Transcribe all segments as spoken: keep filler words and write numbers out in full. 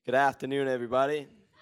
Good afternoon, everybody.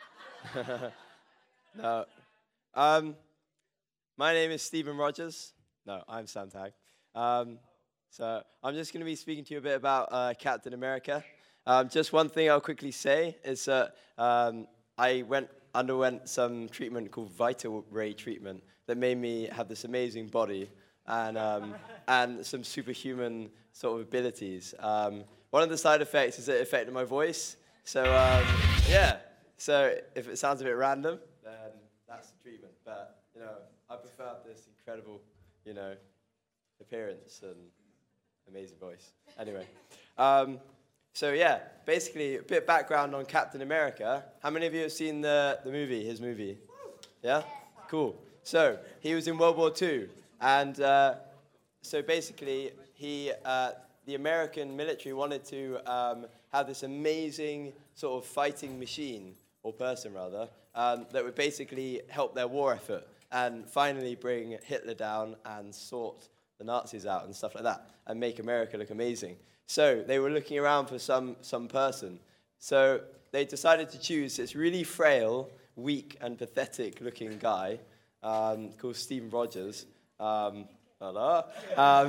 no, um, my name is Stephen Rogers. No, I'm Sam Tag. Um, so I'm just going to be speaking to you a bit about uh, Captain America. Um, just one thing I'll quickly say is that um, I went underwent some treatment called Vital Ray treatment that made me have this amazing body and um, and some superhuman sort of abilities. Um, one of the side effects is that it affected my voice. So um, yeah, so if it sounds a bit random, then that's the treatment. But you know, I prefer this incredible, you know, appearance and amazing voice. Anyway, um, so yeah, basically a bit of background on Captain America. How many of you have seen the the movie? His movie? Yeah, cool. So he was in World War Two, and uh, so basically he. Uh, the American military wanted to um, have this amazing sort of fighting machine, or person rather, um, that would basically help their war effort and finally bring Hitler down and sort the Nazis out and stuff like that and make America look amazing. So they were looking around for some, some person. So they decided to choose this really frail, weak, and pathetic looking guy um, called Stephen Rogers. Um, hello. Um,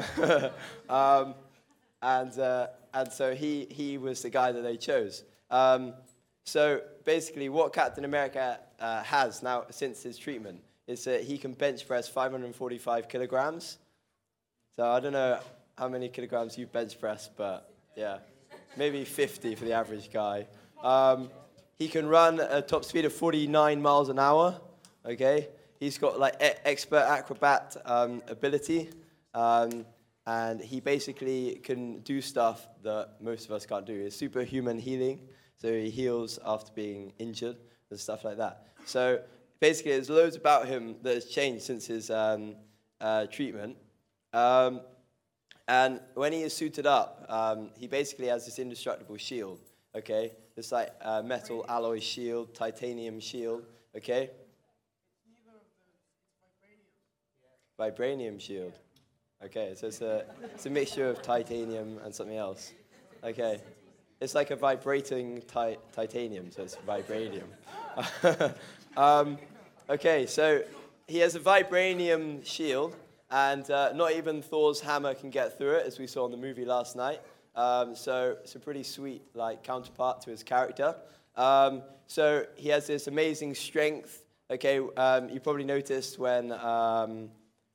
um, And uh, and so he he was the guy that they chose. Um, so basically, what Captain America uh, has now since his treatment is that he can bench press five hundred forty-five kilograms. So I don't know how many kilograms you bench press, but yeah, maybe fifty for the average guy. Um, he can run at a top speed of forty-nine miles an hour. Okay, he's got like e- expert acrobat um, ability. Um, And he basically can do stuff that most of us can't do. It's superhuman healing, so he heals after being injured and stuff like that. So basically, there's loads about him that has changed since his um, uh, treatment. Um, and when he is suited up, um, he basically has this indestructible shield, okay? This like uh, metal alloy shield, titanium shield, okay? It's neither of those. It's vibranium. Vibranium shield. Okay, so it's a, it's a mixture of titanium and something else. Okay, it's like a vibrating ti- titanium, so it's vibranium. um, okay, so he has a vibranium shield, and uh, not even Thor's hammer can get through it, as we saw in the movie last night. Um, so it's a pretty sweet like counterpart to his character. Um, so he has this amazing strength. Okay, um, you probably noticed when. Um,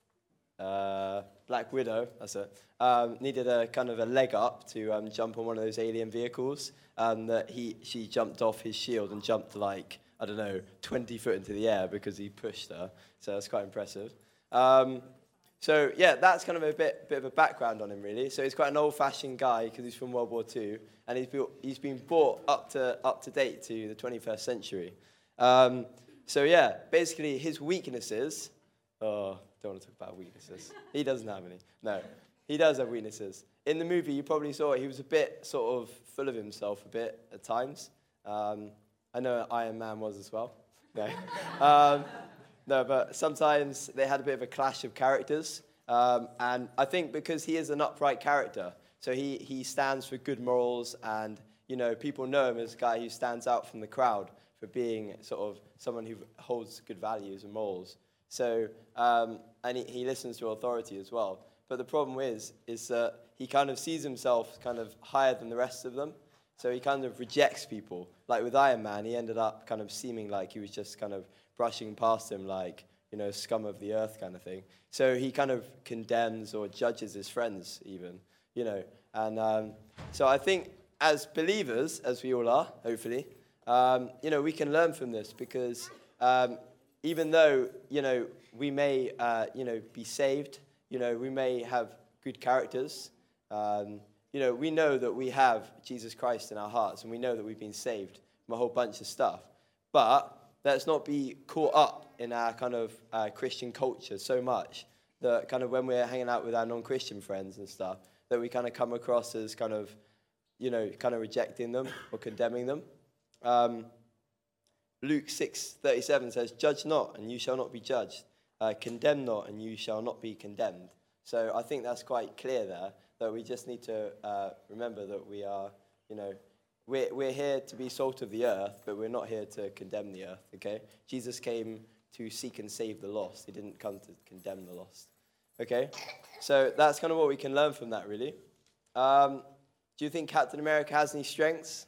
uh, Black Widow, that's it, um, needed a kind of a leg up to um, jump on one of those alien vehicles, and that he she jumped off his shield and jumped like, I don't know, twenty foot into the air because he pushed her. So that's quite impressive. Um, so yeah, that's kind of a bit bit of a background on him really. So he's quite an old-fashioned guy because he's from World War Two, and he's built, he's been brought up to up to date to the twenty-first century. Um, so yeah, basically his weaknesses. Oh, don't want to talk about weaknesses. He doesn't have any. No, he does have weaknesses. In the movie, you probably saw it, he was a bit sort of full of himself a bit at times. Um, I know Iron Man was as well. No, um, no, but sometimes they had a bit of a clash of characters. Um, and I think because he is an upright character, so he, he stands for good morals, and you know people know him as a guy who stands out from the crowd for being sort of someone who holds good values and morals. So, um, and he, he listens to authority as well. But the problem is, is that he kind of sees himself kind of higher than the rest of them. So he kind of rejects people. Like with Iron Man, he ended up kind of seeming like he was just kind of brushing past him like, you know, scum of the earth kind of thing. So he kind of condemns or judges his friends even, you know. And um, so I think as believers, as we all are, hopefully, um, you know, we can learn from this because... Um, Even though, you know, we may, uh, you know, be saved, you know, we may have good characters, um, you know, we know that we have Jesus Christ in our hearts, and we know that we've been saved from a whole bunch of stuff. But let's not be caught up in our kind of uh, Christian culture so much that kind of when we're hanging out with our non-Christian friends and stuff, that we kind of come across as kind of, you know, kind of rejecting them or condemning them. Um, Luke six thirty-seven says, "Judge not, and you shall not be judged. Uh, condemn not, and you shall not be condemned." So I think that's quite clear there, that we just need to uh, remember that we are, you know, we're, we're here to be salt of the earth, but we're not here to condemn the earth, okay? Jesus came to seek and save the lost. He didn't come to condemn the lost, okay? So that's kind of what we can learn from that, really. Um, do you think Captain America has any strengths?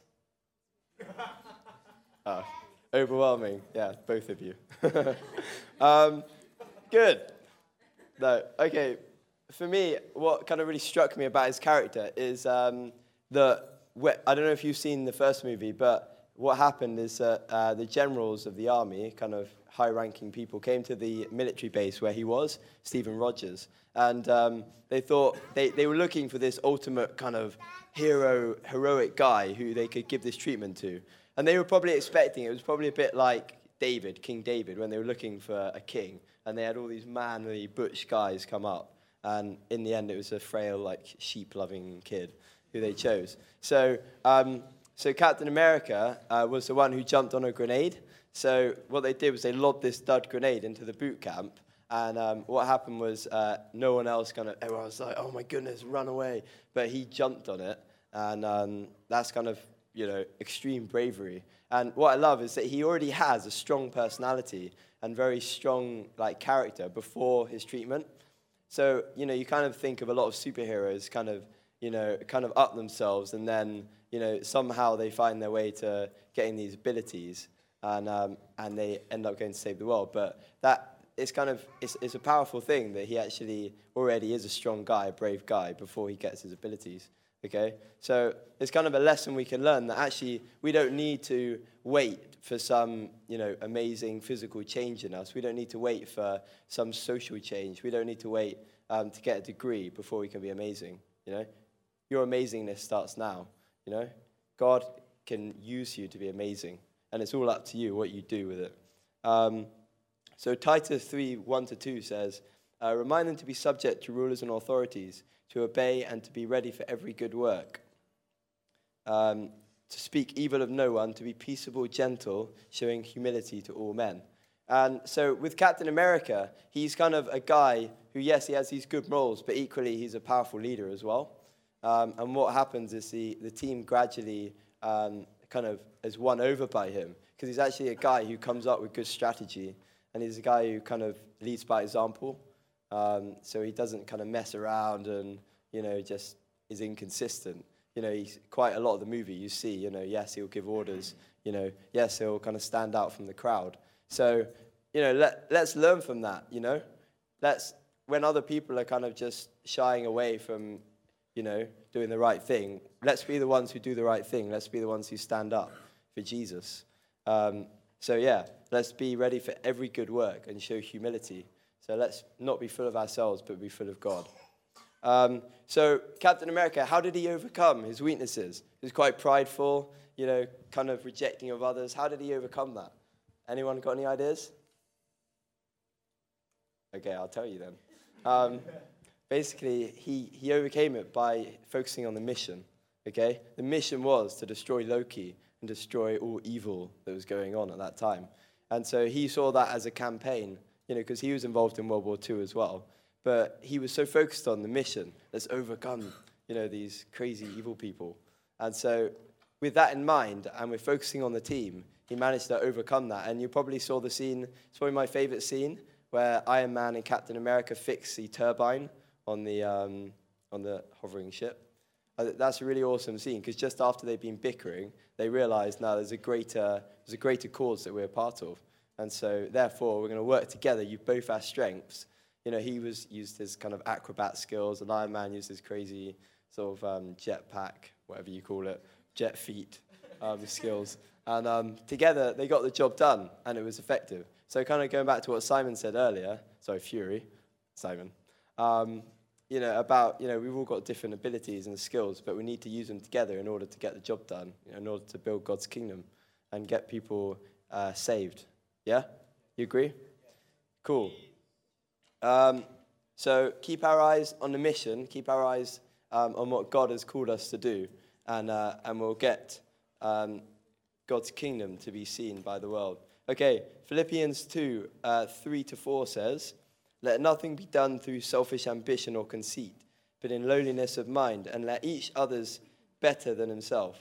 Oh, overwhelming. Yeah, both of you. um, good. No, okay. For me, what kind of really struck me about his character is um, that, I don't know if you've seen the first movie, but what happened is that uh, the generals of the army, kind of high-ranking people, came to the military base where he was, Stephen Rogers, and um, they thought, they, they were looking for this ultimate kind of hero, heroic guy who they could give this treatment to. And they were probably expecting, it was probably a bit like David, King David, when they were looking for a king, and they had all these manly, butch guys come up. And in the end, it was a frail, like, sheep-loving kid who they chose. So, um, so Captain America uh, was the one who jumped on a grenade. So what they did was they lobbed this dud grenade into the boot camp. And um, what happened was uh, no one else kind of, everyone was like, oh, my goodness, run away. But he jumped on it. And um, that's kind of, you know, extreme bravery. And what I love is that he already has a strong personality and very strong, like, character before his treatment. So, you know, you kind of think of a lot of superheroes kind of, you know, kind of up themselves, and then, you know, somehow they find their way to getting these abilities, and um, and they end up going to save the world. But that is kind of, it's, it's a powerful thing that he actually already is a strong guy, a brave guy, before he gets his abilities, okay? So it's kind of a lesson we can learn that actually we don't need to wait for some, you know, amazing physical change in us. We don't need to wait for some social change. We don't need to wait um, to get a degree before we can be amazing, you know? Your amazingness starts now, you know? God can use you to be amazing, and it's all up to you what you do with it. Um, so Titus three, one to two says, uh, remind them to be subject to rulers and authorities, to obey and to be ready for every good work. Um, to speak evil of no one, to be peaceable, gentle, showing humility to all men. And so with Captain America, he's kind of a guy who, yes, he has these good morals, but equally he's a powerful leader as well. Um, and what happens is the, the team gradually um, kind of is won over by him, because he's actually a guy who comes up with good strategy, and he's a guy who kind of leads by example. Um, so he doesn't kind of mess around and, you know, just is inconsistent. You know, he's quite a lot of the movie you see, you know, yes, he'll give orders, you know, yes, he'll kind of stand out from the crowd. So, you know, let, let's learn from that, you know. Let's, when other people are kind of just shying away from, you know, doing the right thing, let's be the ones who do the right thing. Let's be the ones who stand up for Jesus. Um, so, yeah, let's be ready for every good work and show humility. So let's not be full of ourselves, but be full of God. Um, so Captain America, how did he overcome his weaknesses? He was quite prideful, you know, kind of rejecting of others. How did he overcome that? Anyone got any ideas? Okay, I'll tell you then. Um, basically, he, he overcame it by focusing on the mission, okay? The mission was to destroy Loki and destroy all evil that was going on at that time. And so he saw that as a campaign, you know, because he was involved in World War Two as well. But he was so focused on the mission, let's overcome, you know, these crazy evil people. And so with that in mind, and we're focusing on the team, he managed to overcome that. And you probably saw the scene, it's probably my favorite scene, where Iron Man and Captain America fix the turbine on the, um, on the hovering ship. Uh, That's a really awesome scene, because just after they've been bickering, they realized now there's a greater, there's a greater cause that we're a part of. And so, therefore, we're going to work together. You both have strengths. You know, he was used his kind of acrobat skills, and Iron Man used his crazy sort of um, jetpack, whatever you call it, jet feet um, skills. And um, together, they got the job done, and it was effective. So kind of going back to what Simon said earlier, sorry, Fury, Simon, um, you know, about, you know, we've all got different abilities and skills, but we need to use them together in order to get the job done, you know, in order to build God's kingdom and get people uh, saved. Yeah? You agree? Cool. Um, so keep our eyes on the mission, keep our eyes um, on what God has called us to do, and uh, and we'll get um, God's kingdom to be seen by the world. Okay, Philippians two, uh, three to four says, let nothing be done through selfish ambition or conceit, but in lowliness of mind, and let each others better than himself.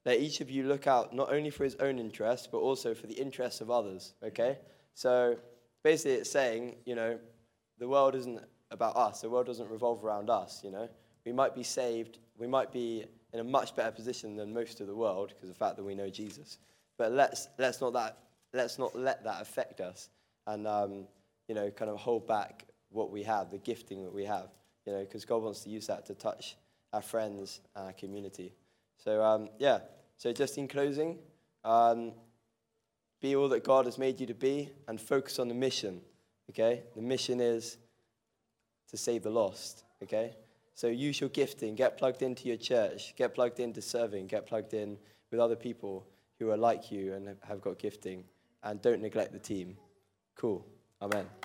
let each of you look out not only for his own interests, but also for the interests of others, okay? So basically it's saying, you know, the world isn't about us. The world doesn't revolve around us, you know? We might be saved. We might be in a much better position than most of the world because of the fact that we know Jesus. But let's let's not that let's not let that affect us and, um, you know, kind of hold back what we have, the gifting that we have, you know, because God wants to use that to touch our friends and our community. So, um, yeah, so just in closing, um, be all that God has made you to be and focus on the mission, okay? The mission is to save the lost, okay? So use your gifting, get plugged into your church, get plugged into serving, get plugged in with other people who are like you and have got gifting, and don't neglect the team. Cool. Amen.